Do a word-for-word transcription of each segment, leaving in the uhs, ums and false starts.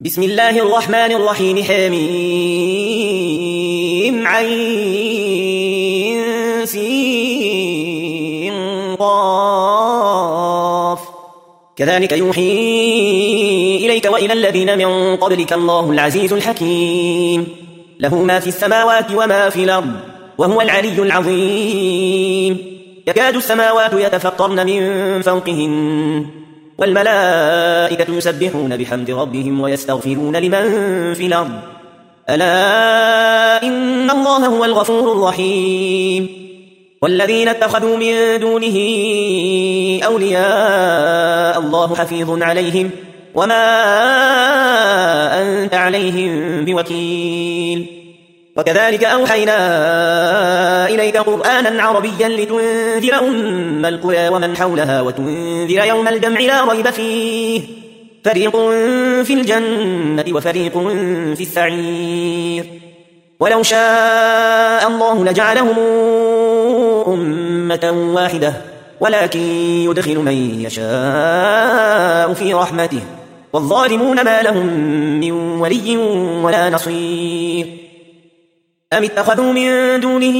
بسم الله الرحمن الرحيم. حميم عين سين قاف كذلك يوحي إليك وإلى الذين من قبلك الله العزيز الحكيم له ما في السماوات وما في الأرض وهو العلي العظيم. يكاد السماوات يتفطرن من فوقهن والملائكة يسبحون بحمد ربهم ويستغفرون لمن في الأرض ألا إن الله هو الغفور الرحيم. والذين اتخذوا من دونه أولياء الله حفيظ عليهم وما أنت عليهم بوكيل. وكذلك أوحينا إليك قرآنا عربيا لتنذر أم القرى ومن حولها وتنذر يوم الجمع لا ريب فيه فريق في الجنة وفريق في السعير. ولو شاء الله لجعلهم أمة واحدة ولكن يدخل من يشاء في رحمته والظالمون ما لهم من ولي ولا نصير. أم اتخذوا من دونه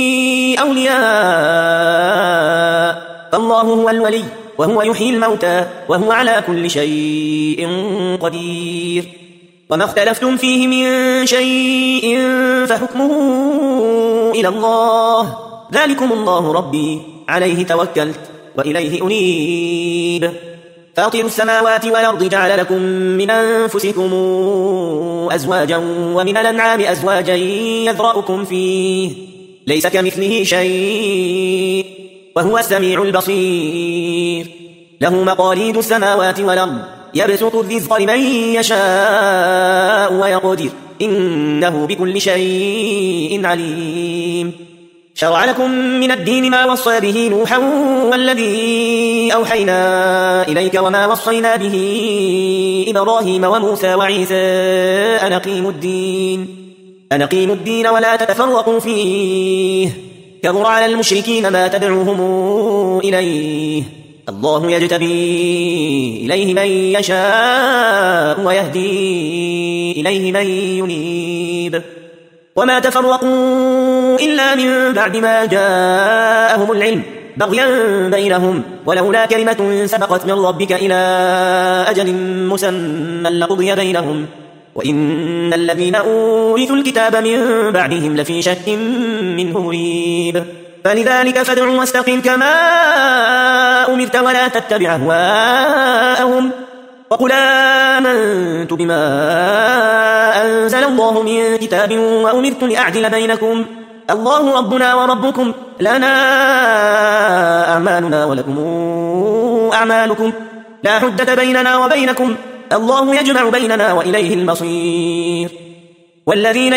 أولياء فالله هو الولي وهو يحيي الموتى وهو على كل شيء قدير. وما اختلفتم فيه من شيء فحكمه إلى الله ذلكم الله ربي عليه توكلت وإليه أنيب. فاطر السماوات والأرض جعل لكم من أنفسكم أزواجا ومن الأنعام أزواجا يذرأكم فيه ليس كمثله شيء وهو السميع البصير. له مقاليد السماوات والأرض يبسط الرزق لمن يشاء ويقدر إنه بكل شيء عليم. شرع لكم من الدين ما وصى به نوحا والذي أوحينا إليك وما وصينا به إبراهيم وموسى وعيسى أن أقيموا الدين أن أقيموا الدين ولا تتفرقوا فيه كبر على المشركين ما تدعوهم إليه الله يجتبي إليه من يشاء ويهدي إليه من ينيب. وما تفرقوا إلا من بعد ما جاءهم العلم بغيا بينهم ولولا كلمة سبقت من ربك إلى أجل مسمى لقضي بينهم وإن الذين أورثوا الكتاب من بعدهم لفي شك منه مريب. فلذلك فادع واستقم كما أمرت ولا تتبع أهواءهم وقل آمنت بما أنزل الله من كتاب وأمرت لأعدل بينكم الله ربنا وربكم لنا أعمالنا ولكم أعمالكم لا حجة بيننا وبينكم الله يجمع بيننا وإليه المصير. والذين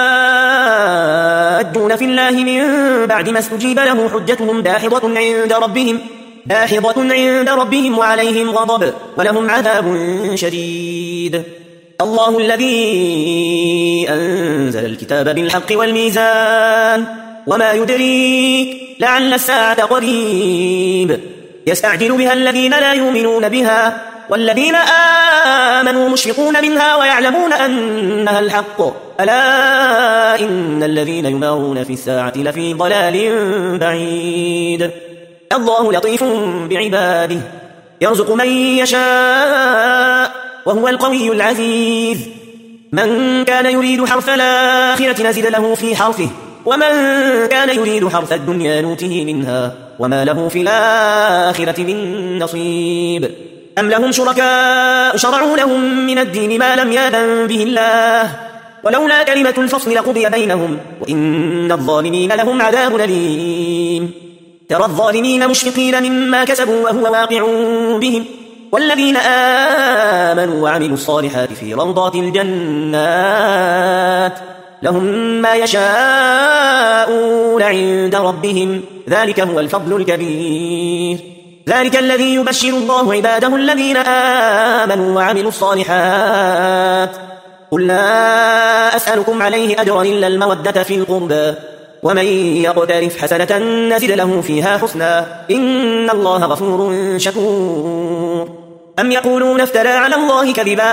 يحاجون في الله من بعد ما استجيب له حجتهم داحضة عند ربهم داحضة عند ربهم وعليهم غضب ولهم عذاب شديد. الله الذي أنزل الكتاب بالحق والميزان وما يدريك لعل الساعة قريب يستعجل بها الذين لا يؤمنون بها والذين آمنوا مشفقون منها ويعلمون أنها الحق ألا إن الذين يمارون في الساعة لفي ضلال بعيد. الله لطيف بعباده يرزق من يشاء وهو القوي العزيز. من كان يريد حرث الآخرة نزد له في حرثه ومن كان يريد حرث الدنيا نوته منها وما له في الآخرة من نصيب. أم لهم شركاء شرعوا لهم من الدين ما لم يأذن به الله ولولا كلمة الفصل لقضي بينهم وإن الظالمين لهم عذاب أليم. ترى الظالمين مشفقين مما كسبوا وهو واقع بهم والذين آمنوا وعملوا الصالحات في روضات الجنات لهم ما يشاءون عند ربهم ذلك هو الفضل الكبير. ذلك الذي يبشر الله عباده الذين آمنوا وعملوا الصالحات قل لا أسألكم عليه أجرا إلا المودة في القربى ومن يقترف حسنة نزد له فيها حسنا إن الله غفور شكور. أم يقولون افترى على الله كذبا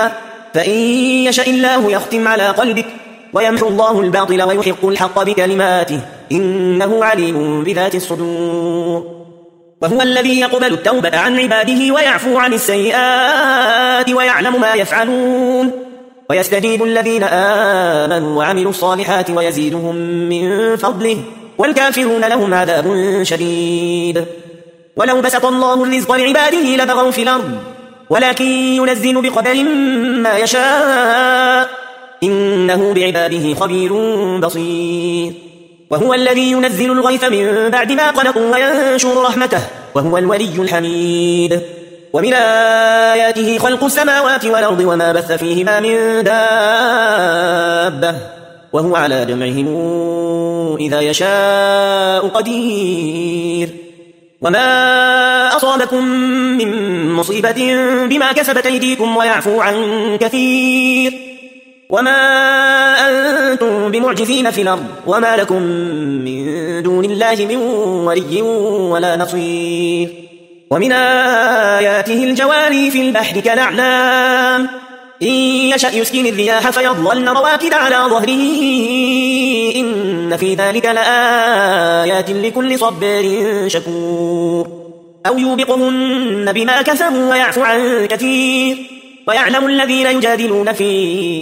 فإن يشاء الله يختم على قلبك ويمحو الله الباطل ويحق الحق بكلماته إنه عليم بذات الصدور وهو الذي يقبل التوبة عن عباده ويعفو عن السيئات ويعلم ما يفعلون ويستجيب الذين آمنوا وعملوا الصالحات ويزيدهم من فضله والكافرون لهم عذاب شديد ولو بسط الله الرزق لعباده لبغوا في الأرض ولكن ينزل بقدر ما يشاء إنه بعباده خبير بصير وهو الذي ينزل الغيث من بعد ما قنطوا وينشر رحمته وهو الولي الحميد ومن آياته خلق السماوات والأرض وما بث فيهما من دابة وهو على جمعهم إذا يشاء قدير وما أصابكم من مصيبة بما كسبت أيديكم ويعفو عن كثير وما أنتم بمعجزين في الأرض وما لكم من دون الله من ولي ولا نصير ومن آياته الجواري في البحر كالأعلام إن يشأ يسكن الرياح فيظللن رواكد على ظهره إن في ذلك لآيات لكل صبار شكور أو يوبقهن بما كسبوا ويعفو عن كثير ويعلم الذين يجادلون في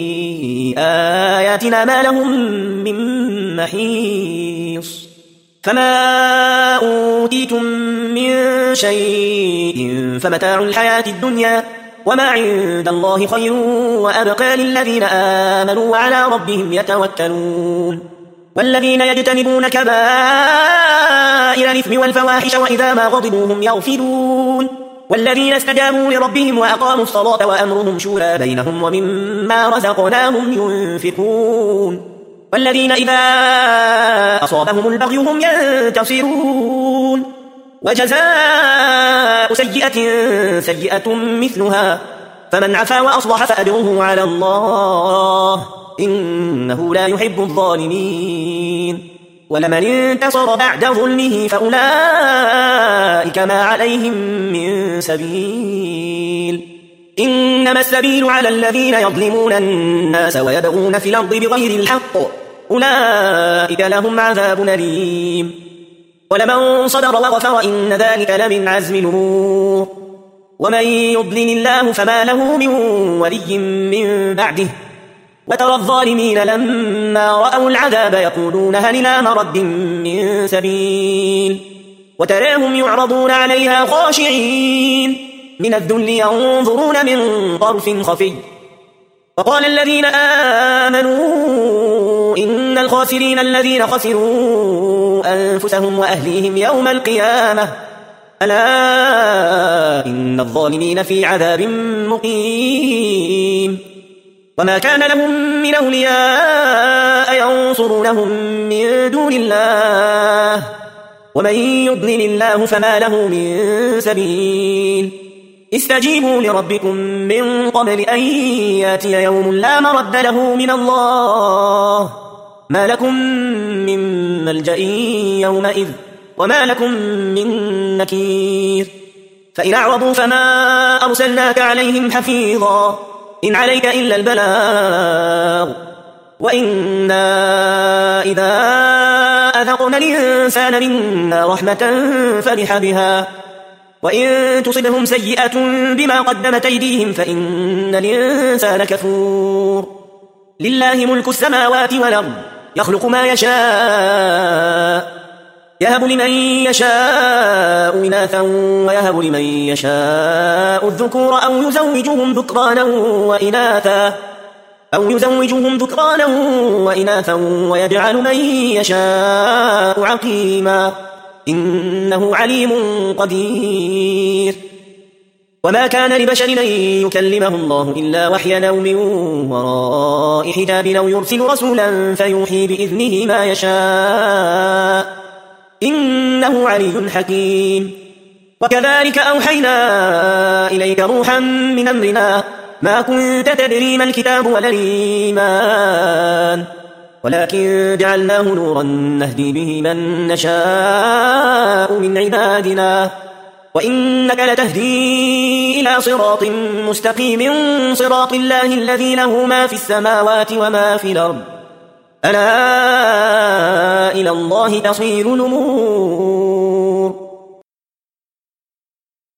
آياتنا ما لهم من محيص فما أوتيتم من شيء فمتاع الحياة الدنيا وما عند الله خير وأبقى للذين آمنوا وعلى ربهم يتوكلون والذين يجتنبون كبائر الإثم والفواحش وإذا ما غضبوا هم يغفرون والذين استجابوا لربهم وأقاموا الصلاة وأمرهم شورى بينهم ومما رزقناهم ينفقون والذين إذا أصابهم البغي هم ينتصرون وجزاء سيئة سيئة مثلها فمن عفا وأصلح فأجره على الله إنه لا يحب الظالمين ولمن انتصر بعد ظلمه فأولئك ما عليهم من سبيل إنما السبيل على الذين يظلمون الناس ويبغون في الأرض بغير الحق أولئك لهم عذاب أليم ولمن صبر وغفر إن ذلك لمن عزم الأمور ومن يضلل الله فما له من ولي من بعده وترى الظالمين لما رأوا العذاب يقولون هل إلى مرد من سبيل وتراهم يعرضون عليها خاشعين من الذل ينظرون من طرف خفي وقال الذين آمنوا إن الخاسرين الذين خسروا أنفسهم وأهليهم يوم القيامة ألا إن الظالمين في عذاب مقيم وما كان لهم من أولياء ينصرونهم من دون الله ومن يضلل الله فما له من سبيل استجيبوا لربكم من قبل أن ياتي يوم لا مرد له من الله ما لكم من ملجأ يومئذ وما لكم من نكير فإن أعرضوا فما أرسلناك عليهم حفيظا إن عليك إلا البلاغ وإنا إذا أذقنا الإنسان منا رحمة فرح بها وإن تصبهم سيئة بما قدمت أيديهم فإن الإنسان كفور لله ملك السماوات والأرض يخلق ما يشاء يهب لمن يشاء إناثا ويهب لمن يشاء الذكور أو يزوجهم ذكرانا وإناثا أو يزوجهم ذكرانا وإناثا ويجعل من يشاء عقيما إنه عليم قدير وما كان لبشر أن يكلمه الله إلا وحيا أو من وراء حجاب أو يرسل رسولا فيوحي بإذنه ما يشاء إنه علي حكيم وكذلك أوحينا إليك روحا من أمرنا ما كنت تدري ما الكتاب ولا الإيمان ولكن جعلناه نورا نهدي به من نشاء من عبادنا وإنك لتهدي إلى صراط مستقيم صراط الله الذي له ما في السماوات وما في الأرض ألا إلى الله تصير الأمور